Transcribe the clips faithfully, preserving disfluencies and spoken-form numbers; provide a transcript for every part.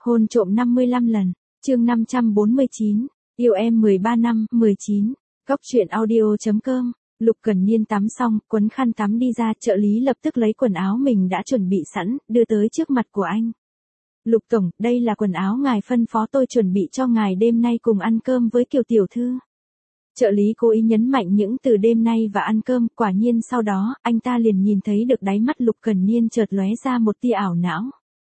Hôn trộm năm mươi lăm lần, chương năm trăm bốn mươi chín, yêu em mười ba năm, mười chín, Cóc truyện audio.com. Lục Cần Niên tắm xong, quấn khăn tắm đi ra, trợ lý lập tức lấy quần áo mình đã chuẩn bị sẵn, đưa tới trước mặt của anh. Lục tổng, đây là quần áo ngài phân phó tôi chuẩn bị cho ngài đêm nay cùng ăn cơm với Kiều tiểu thư. Trợ lý cố ý nhấn mạnh những từ đêm nay và ăn cơm, quả nhiên sau đó, anh ta liền nhìn thấy được đáy mắt Lục Cần Niên chợt lóe ra một tia ảo não.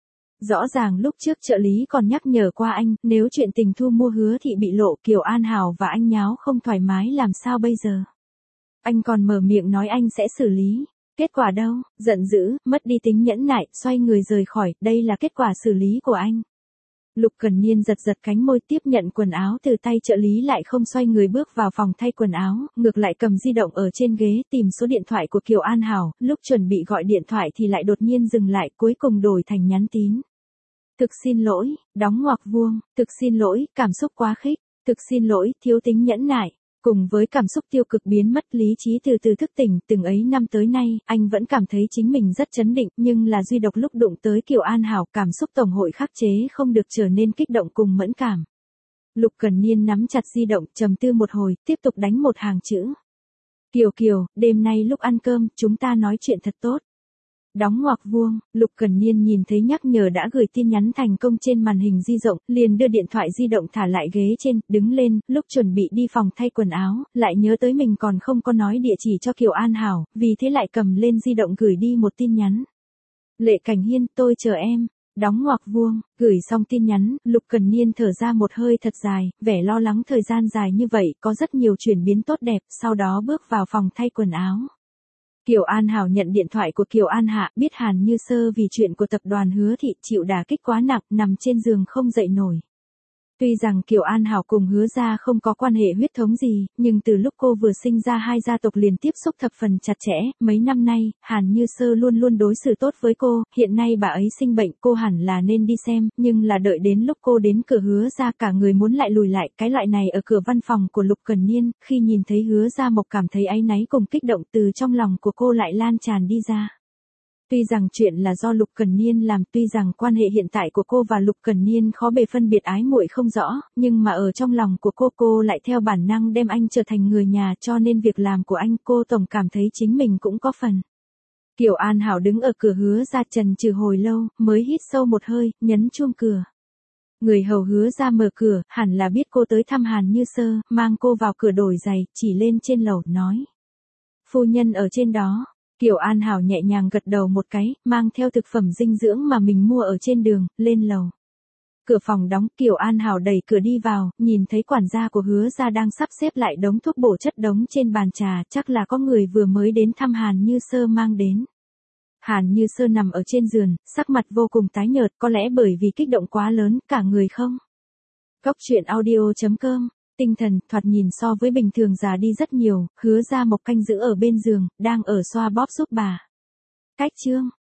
Rõ ràng lúc trước trợ lý còn nhắc nhở qua anh, nếu chuyện tình thu mua Hứa Thị bị lộ, Kiều An Hảo và anh nháo không thoải mái làm sao bây giờ. Anh còn mở miệng nói anh sẽ xử lý. Kết quả đâu, giận dữ, mất đi tính nhẫn nại, xoay người rời khỏi, đây là kết quả xử lý của anh. Lục Cần Niên giật giật cánh môi tiếp nhận quần áo từ tay trợ lý lại không xoay người bước vào phòng thay quần áo, ngược lại cầm di động ở trên ghế tìm số điện thoại của Kiều An Hảo, lúc chuẩn bị gọi điện thoại thì lại đột nhiên dừng lại, cuối cùng đổi thành nhắn tín. Thực xin lỗi, đóng ngoặc vuông, thực xin lỗi, cảm xúc quá khích, thực xin lỗi, thiếu tính nhẫn nại. Cùng với cảm xúc tiêu cực biến mất lý trí từ từ thức tỉnh, từng ấy năm tới nay, anh vẫn cảm thấy chính mình rất chấn định, nhưng là duy độc lúc đụng tới Kiều An Hảo, cảm xúc tổng hội khắc chế không được trở nên kích động cùng mẫn cảm. Lục Cần Niên nắm chặt di động, trầm tư một hồi, tiếp tục đánh một hàng chữ. Kiều Kiều, đêm nay lúc ăn cơm, chúng ta nói chuyện thật tốt. Đóng ngoặc vuông, Lục Cần Niên nhìn thấy nhắc nhở đã gửi tin nhắn thành công trên màn hình di động, liền đưa điện thoại di động thả lại ghế trên, đứng lên, lúc chuẩn bị đi phòng thay quần áo, lại nhớ tới mình còn không có nói địa chỉ cho Kiều An Hảo, vì thế lại cầm lên di động gửi đi một tin nhắn. Lệ Cảnh Hiên, tôi chờ em. Đóng ngoặc vuông, gửi xong tin nhắn, Lục Cần Niên thở ra một hơi thật dài, vẻ lo lắng thời gian dài như vậy, có rất nhiều chuyển biến tốt đẹp, sau đó bước vào phòng thay quần áo. Kiều An Hảo nhận điện thoại của Kiều An Hạ, biết Hàn Như Sơ vì chuyện của tập đoàn Hứa Thị chịu đả kích quá nặng, nằm trên giường không dậy nổi. Tuy rằng Kiều An Hảo cùng Hứa gia không có quan hệ huyết thống gì, nhưng từ lúc cô vừa sinh ra hai gia tộc liền tiếp xúc thập phần chặt chẽ, mấy năm nay, Hàn Như Sơ luôn luôn đối xử tốt với cô, hiện nay bà ấy sinh bệnh cô hẳn là nên đi xem, nhưng là đợi đến lúc cô đến cửa Hứa gia cả người muốn lại lùi lại, cái loại này ở cửa văn phòng của Lục Cần Niên, khi nhìn thấy Hứa gia Mộc cảm thấy áy náy cùng kích động từ trong lòng của cô lại lan tràn đi ra. Tuy rằng chuyện là do Lục Cần Niên làm, tuy rằng quan hệ hiện tại của cô và Lục Cần Niên khó bề phân biệt ái muội không rõ, nhưng mà ở trong lòng của cô cô lại theo bản năng đem anh trở thành người nhà, cho nên việc làm của anh cô tổng cảm thấy chính mình cũng có phần. Kiều An Hảo đứng ở cửa Hứa gia chần chừ hồi lâu, mới hít sâu một hơi, nhấn chuông cửa. Người hầu Hứa gia mở cửa, hẳn là biết cô tới thăm Hàn Như Sơ, mang cô vào cửa đổi giày, chỉ lên trên lầu, nói. Phu nhân ở trên đó. Kiều An Hảo nhẹ nhàng gật đầu một cái, mang theo thực phẩm dinh dưỡng mà mình mua ở trên đường, lên lầu. Cửa phòng đóng, Kiều An Hảo đẩy cửa đi vào, nhìn thấy quản gia của Hứa gia đang sắp xếp lại đống thuốc bổ chất đống trên bàn trà, chắc là có người vừa mới đến thăm Hàn Như Sơ mang đến. Hàn Như Sơ nằm ở trên giường, sắc mặt vô cùng tái nhợt, có lẽ bởi vì kích động quá lớn, cả người không. Cóc truyện audio.com. Tinh thần, thoạt nhìn so với bình thường già đi rất nhiều, Hứa gia Mộc canh giữ ở bên giường, đang ở xoa bóp giúp bà. Cách chương,